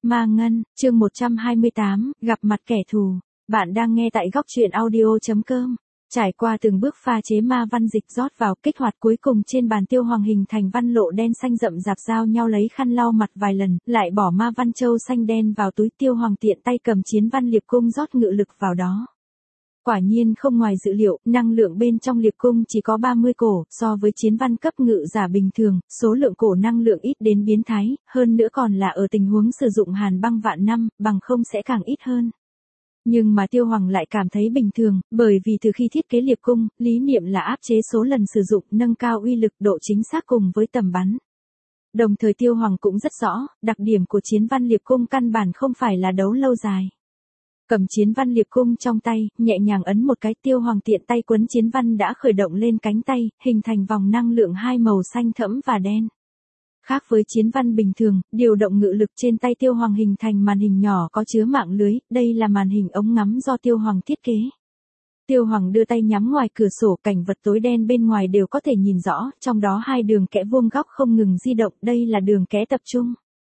Ma Ngân, chương 128, gặp mặt kẻ thù. Bạn đang nghe tại góc truyện audio.com. Trải qua từng bước pha chế ma văn dịch rót vào, kích hoạt cuối cùng trên bàn Tiêu Hoàng hình thành văn lộ đen xanh rậm rạp, giao nhau lấy khăn lau mặt vài lần, lại bỏ ma văn châu xanh đen vào túi. Tiêu Hoàng tiện tay cầm chiến văn liệp cung rót ngự lực vào đó. Quả nhiên không ngoài dự liệu, năng lượng bên trong liệp cung chỉ có 30 cổ, so với chiến văn cấp ngự giả bình thường, số lượng cổ năng lượng ít đến biến thái, hơn nữa còn là ở tình huống sử dụng hàn băng vạn năm, bằng không sẽ càng ít hơn. Nhưng mà Tiêu Hoàng lại cảm thấy bình thường, bởi vì từ khi thiết kế liệp cung, lý niệm là áp chế số lần sử dụng, nâng cao uy lực, độ chính xác cùng với tầm bắn. Đồng thời Tiêu Hoàng cũng rất rõ, đặc điểm của chiến văn liệp cung căn bản không phải là đấu lâu dài. Cầm chiến văn liệp cung trong tay, nhẹ nhàng ấn một cái, Tiêu Hoàng tiện tay quấn chiến văn đã khởi động lên cánh tay, hình thành vòng năng lượng hai màu xanh thẫm và đen. Khác với chiến văn bình thường, điều động ngự lực trên tay Tiêu Hoàng hình thành màn hình nhỏ có chứa mạng lưới, đây là màn hình ống ngắm do Tiêu Hoàng thiết kế. Tiêu Hoàng đưa tay nhắm ngoài cửa sổ, cảnh vật tối đen bên ngoài đều có thể nhìn rõ, trong đó hai đường kẽ vuông góc không ngừng di động, đây là đường kẽ tập trung.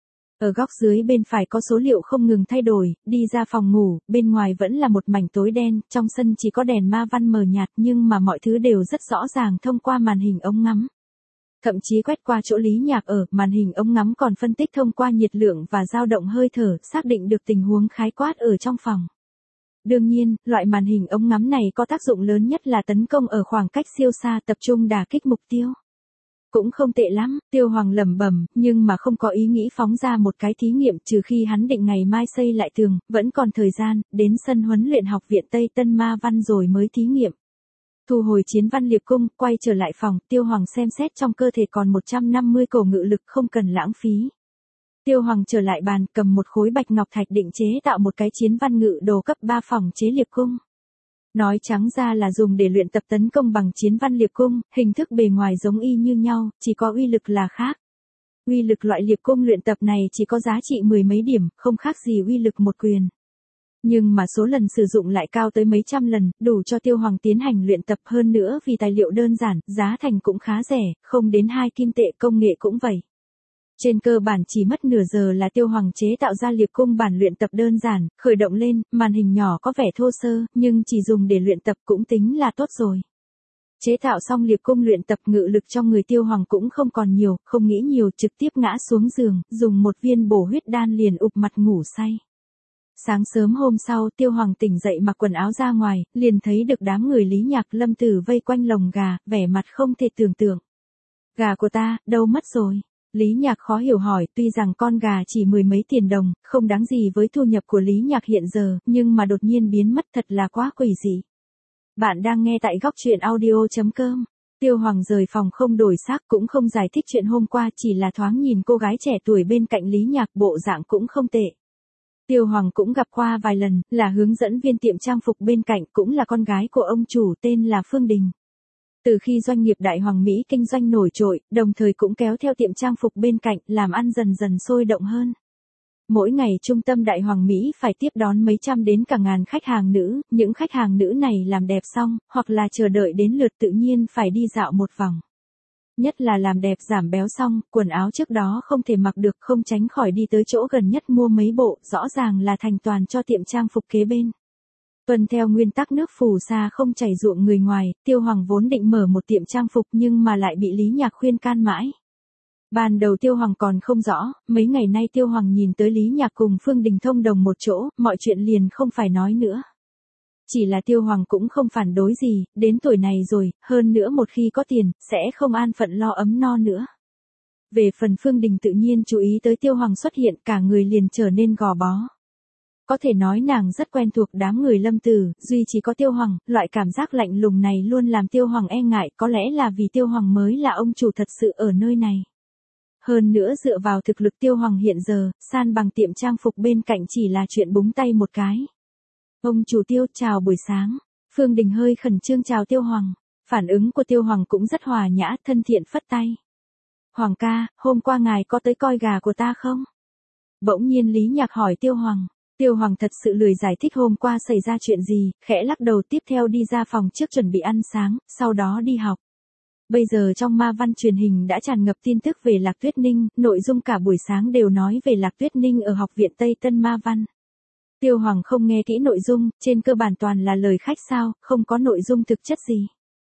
Ở góc dưới bên phải có số liệu không ngừng thay đổi, đi ra phòng ngủ, bên ngoài vẫn là một mảnh tối đen, trong sân chỉ có đèn ma văn mờ nhạt, nhưng mà mọi thứ đều rất rõ ràng thông qua màn hình ống ngắm. Thậm chí quét qua chỗ Lý Nhạc ở, màn hình ống ngắm còn phân tích thông qua nhiệt lượng và dao động hơi thở, xác định được tình huống khái quát ở trong phòng. Đương nhiên, loại màn hình ống ngắm này có tác dụng lớn nhất là tấn công ở khoảng cách siêu xa, tập trung đả kích mục tiêu. Cũng không tệ lắm, Tiêu Hoàng lẩm bẩm, nhưng mà không có ý nghĩ phóng ra một cái thí nghiệm, trừ khi hắn định ngày mai xây lại tường, vẫn còn thời gian, đến sân huấn luyện học viện Tây Tân Ma Văn rồi mới thí nghiệm. Thu hồi chiến văn liệp cung, quay trở lại phòng, Tiêu Hoàng xem xét trong cơ thể còn 150 cổ ngự lực, không cần lãng phí. Tiêu Hoàng trở lại bàn, cầm một khối bạch ngọc thạch định chế tạo một cái chiến văn ngự đồ cấp 3 phòng chế liệp cung. Nói trắng ra là dùng để luyện tập tấn công bằng chiến văn liệp cung, hình thức bề ngoài giống y như nhau, chỉ có uy lực là khác. Uy lực loại liệp cung luyện tập này chỉ có giá trị mười mấy điểm, không khác gì uy lực một quyền. Nhưng mà số lần sử dụng lại cao tới mấy trăm lần, đủ cho Tiêu Hoàng tiến hành luyện tập, hơn nữa vì tài liệu đơn giản, giá thành cũng khá rẻ, không đến 2 kim tệ, công nghệ cũng vậy. Trên cơ bản chỉ mất nửa giờ là Tiêu Hoàng chế tạo ra liệp cung bản luyện tập đơn giản, khởi động lên, màn hình nhỏ có vẻ thô sơ, nhưng chỉ dùng để luyện tập cũng tính là tốt rồi. Chế tạo xong liệp cung luyện tập, ngự lực trong người Tiêu Hoàng cũng không còn nhiều, không nghĩ nhiều, trực tiếp ngã xuống giường, dùng một viên bổ huyết đan liền ụp mặt ngủ say. Sáng sớm hôm sau, Tiêu Hoàng tỉnh dậy mặc quần áo ra ngoài, liền thấy được đám người Lý Nhạc Lâm Tử vây quanh lồng gà, vẻ mặt không thể tưởng tượng. Gà của ta, đâu mất rồi? Lý Nhạc khó hiểu hỏi, tuy rằng con gà chỉ mười mấy tiền đồng, không đáng gì với thu nhập của Lý Nhạc hiện giờ, nhưng mà đột nhiên biến mất thật là quá quỷ dị. Bạn đang nghe tại góc truyện audio.com. Tiêu Hoàng rời phòng không đổi sắc, cũng không giải thích chuyện hôm qua, chỉ là thoáng nhìn cô gái trẻ tuổi bên cạnh Lý Nhạc, bộ dạng cũng không tệ. Tiêu Hoàng cũng gặp qua vài lần, là hướng dẫn viên tiệm trang phục bên cạnh, cũng là con gái của ông chủ tên là Phương Đình. Từ khi doanh nghiệp Đại Hoàng Mỹ kinh doanh nổi trội, đồng thời cũng kéo theo tiệm trang phục bên cạnh, làm ăn dần dần sôi động hơn. Mỗi ngày trung tâm Đại Hoàng Mỹ phải tiếp đón mấy trăm đến cả ngàn khách hàng nữ, những khách hàng nữ này làm đẹp xong, hoặc là chờ đợi đến lượt tự nhiên phải đi dạo một vòng. Nhất là làm đẹp giảm béo xong, quần áo trước đó không thể mặc được, không tránh khỏi đi tới chỗ gần nhất mua mấy bộ, rõ ràng là thành toàn cho tiệm trang phục kế bên. Tuân theo nguyên tắc nước phù sa không chảy ruộng người ngoài, Tiêu Hoàng vốn định mở một tiệm trang phục nhưng mà lại bị Lý Nhạc khuyên can mãi. Ban đầu Tiêu Hoàng còn không rõ, mấy ngày nay Tiêu Hoàng nhìn tới Lý Nhạc cùng Phương Đình thông đồng một chỗ, mọi chuyện liền không phải nói nữa. Chỉ là Tiêu Hoàng cũng không phản đối gì, đến tuổi này rồi, hơn nữa một khi có tiền, sẽ không an phận lo ấm no nữa. Về phần Phương Đình tự nhiên chú ý tới Tiêu Hoàng xuất hiện, cả người liền trở nên gò bó. Có thể nói nàng rất quen thuộc đám người Lâm Tử, duy chỉ có Tiêu Hoàng, loại cảm giác lạnh lùng này luôn làm Tiêu Hoàng e ngại, có lẽ là vì Tiêu Hoàng mới là ông chủ thật sự ở nơi này. Hơn nữa dựa vào thực lực Tiêu Hoàng hiện giờ, san bằng tiệm trang phục bên cạnh chỉ là chuyện búng tay một cái. Ông chủ Tiêu, chào buổi sáng. Phương Đình hơi khẩn trương chào Tiêu Hoàng. Phản ứng của Tiêu Hoàng cũng rất hòa nhã, thân thiện phất tay. Hoàng ca, hôm qua ngài có tới coi gà của ta không? Bỗng nhiên Lý Nhạc hỏi Tiêu Hoàng. Tiêu Hoàng thật sự lười giải thích hôm qua xảy ra chuyện gì, khẽ lắc đầu, tiếp theo đi ra phòng trước chuẩn bị ăn sáng, sau đó đi học. Bây giờ trong ma văn truyền hình đã tràn ngập tin tức về Lạc Tuyết Ninh, nội dung cả buổi sáng đều nói về Lạc Tuyết Ninh ở Học viện Tây Tân Ma Văn. Tiêu Hoàng không nghe kỹ nội dung, trên cơ bản toàn là lời khách sáo, không có nội dung thực chất gì.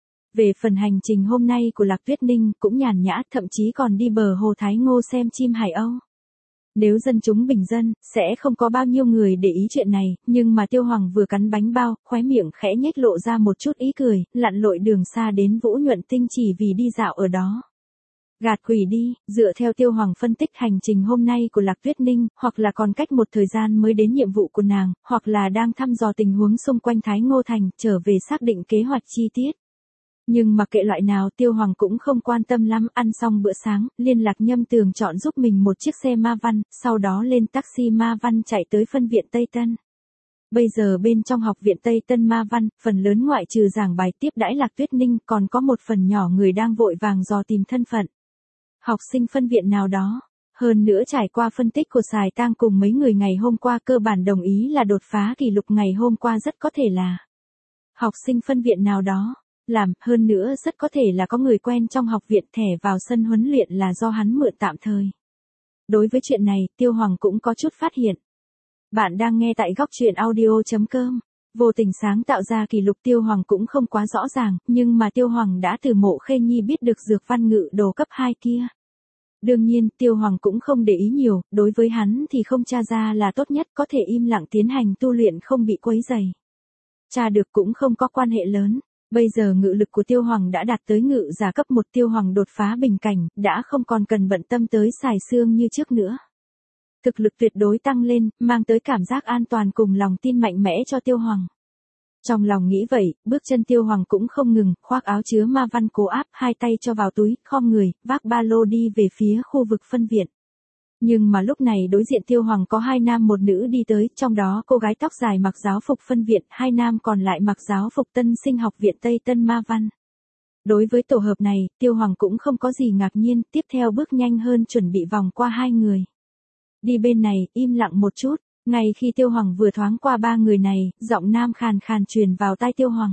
Về phần hành trình hôm nay của Lạc Tuyết Ninh cũng nhàn nhã, thậm chí còn đi bờ hồ Thái Ngô xem chim hải âu. Nếu dân chúng bình dân, sẽ không có bao nhiêu người để ý chuyện này, nhưng mà Tiêu Hoàng vừa cắn bánh bao, khóe miệng khẽ nhếch lộ ra một chút ý cười, lặn lội đường xa đến Vũ Nhuận Tinh chỉ vì đi dạo ở đó. Gạt quỷ đi, dựa theo Tiêu Hoàng phân tích hành trình hôm nay của Lạc Tuyết Ninh, hoặc là còn cách một thời gian mới đến nhiệm vụ của nàng, hoặc là đang thăm dò tình huống xung quanh Thái Ngô Thành, trở về xác định kế hoạch chi tiết. Nhưng mặc kệ loại nào Tiêu Hoàng cũng không quan tâm lắm, ăn xong bữa sáng, liên lạc Nhâm Tường chọn giúp mình một chiếc xe ma văn, sau đó lên taxi ma văn chạy tới phân viện Tây Tân. Bây giờ bên trong Học viện Tây Tân Ma Văn, phần lớn ngoại trừ giảng bài tiếp đãi Lạc Tuyết Ninh còn có một phần nhỏ người đang vội vàng dò tìm thân phận. Học sinh phân viện nào đó. Hơn nữa trải qua phân tích của Sài Tang cùng mấy người ngày hôm qua cơ bản đồng ý là đột phá kỷ lục ngày hôm qua rất có thể là học sinh phân viện nào đó. Hơn nữa rất có thể là có người quen trong học viện, thẻ vào sân huấn luyện là do hắn mượn tạm thời. Đối với chuyện này, Tiêu Hoàng cũng có chút phát hiện. Bạn đang nghe tại góc truyện audio.com. Vô tình sáng tạo ra kỷ lục Tiêu Hoàng cũng không quá rõ ràng, nhưng mà Tiêu Hoàng đã từ Mộ Khê Nhi biết được dược văn ngự đồ cấp 2 kia. Đương nhiên, Tiêu Hoàng cũng không để ý nhiều, đối với hắn thì không tra ra là tốt nhất, có thể im lặng tiến hành tu luyện không bị quấy rầy. Tra được cũng không có quan hệ lớn. Bây giờ ngự lực của Tiêu Hoàng đã đạt tới ngự giả cấp 1, Tiêu Hoàng đột phá bình cảnh, đã không còn cần bận tâm tới xài xương như trước nữa. Thực lực tuyệt đối tăng lên, mang tới cảm giác an toàn cùng lòng tin mạnh mẽ cho Tiêu Hoàng. Trong lòng nghĩ vậy, bước chân Tiêu Hoàng cũng không ngừng, khoác áo chứa ma văn cố áp, hai tay cho vào túi, khom người, vác ba lô đi về phía khu vực phân viện. Nhưng mà lúc này đối diện Tiêu Hoàng có 2 nam 1 nữ đi tới, trong đó cô gái tóc dài mặc giáo phục phân viện, 2 nam còn lại mặc giáo phục tân sinh Học viện Tây Tân Ma Văn. Đối với tổ hợp này, Tiêu Hoàng cũng không có gì ngạc nhiên, tiếp theo bước nhanh hơn chuẩn bị vòng qua 2 người. Đi bên này, im lặng một chút, ngay khi Tiêu Hoàng vừa thoáng qua 3 người này, giọng nam khàn khàn truyền vào tai Tiêu Hoàng.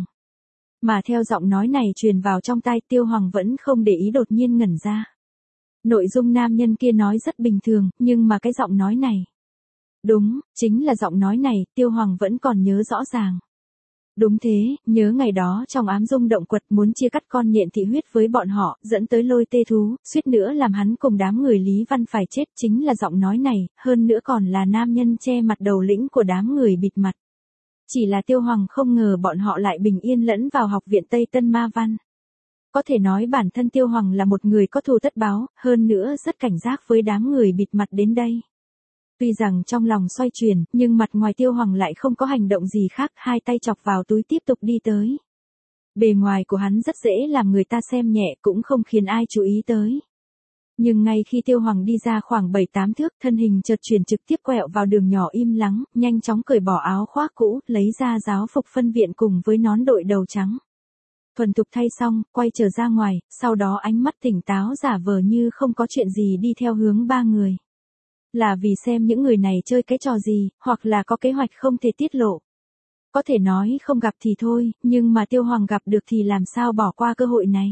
Mà theo giọng nói này truyền vào trong tai Tiêu Hoàng vẫn không để ý, đột nhiên ngẩn ra. Nội dung nam nhân kia nói rất bình thường, nhưng mà cái giọng nói này. Đúng, chính là giọng nói này, Tiêu Hoàng vẫn còn nhớ rõ ràng. Đúng thế, nhớ ngày đó trong ám dung động quật muốn chia cắt con nhện thị huyết với bọn họ, dẫn tới lôi tê thú, suýt nữa làm hắn cùng đám người Lý Văn phải chết, chính là giọng nói này, hơn nữa còn là nam nhân che mặt đầu lĩnh của đám người bịt mặt. Chỉ là Tiêu Hoàng không ngờ bọn họ lại bình yên lẫn vào Học viện Tây Tân Ma Văn. Có thể nói bản thân Tiêu Hoàng là một người có thù tất báo, hơn nữa rất cảnh giác với đám người bịt mặt đến đây. Tuy rằng trong lòng xoay chuyển, nhưng mặt ngoài Tiêu Hoàng lại không có hành động gì khác, hai tay chọc vào túi tiếp tục đi tới. Bề ngoài của hắn rất dễ làm người ta xem nhẹ, cũng không khiến ai chú ý tới. Nhưng ngay khi Tiêu Hoàng đi ra khoảng 7-8 thước, thân hình chợt chuyển trực tiếp quẹo vào đường nhỏ im lắng, nhanh chóng cởi bỏ áo khoác cũ, lấy ra giáo phục phân viện cùng với nón đội đầu trắng. Thuần thục thay xong, quay trở ra ngoài, sau đó ánh mắt tỉnh táo giả vờ như không có chuyện gì đi theo hướng 3 người. Là vì xem những người này chơi cái trò gì, hoặc là có kế hoạch không thể tiết lộ. Có thể nói không gặp thì thôi, nhưng mà Tiêu Hoàng gặp được thì làm sao bỏ qua cơ hội này.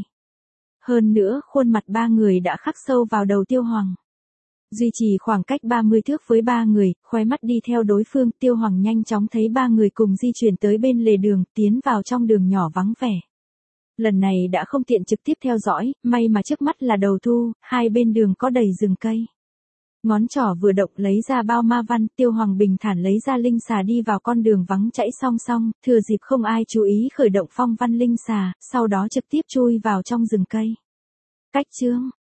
Hơn nữa, khuôn mặt 3 người đã khắc sâu vào đầu Tiêu Hoàng. Duy trì khoảng cách 30 thước với 3 người, khóe mắt đi theo đối phương, Tiêu Hoàng nhanh chóng thấy 3 người cùng di chuyển tới bên lề đường, tiến vào trong đường nhỏ vắng vẻ. Lần này đã không tiện trực tiếp theo dõi, may mà trước mắt là đầu thu, hai bên đường có đầy rừng cây. Ngón trỏ vừa động lấy ra bao ma văn, Tiêu Hoàng bình thản lấy ra linh xà đi vào con đường vắng chảy song song, thừa dịp không ai chú ý khởi động phong văn linh xà, sau đó trực tiếp chui vào trong rừng cây. Cách chương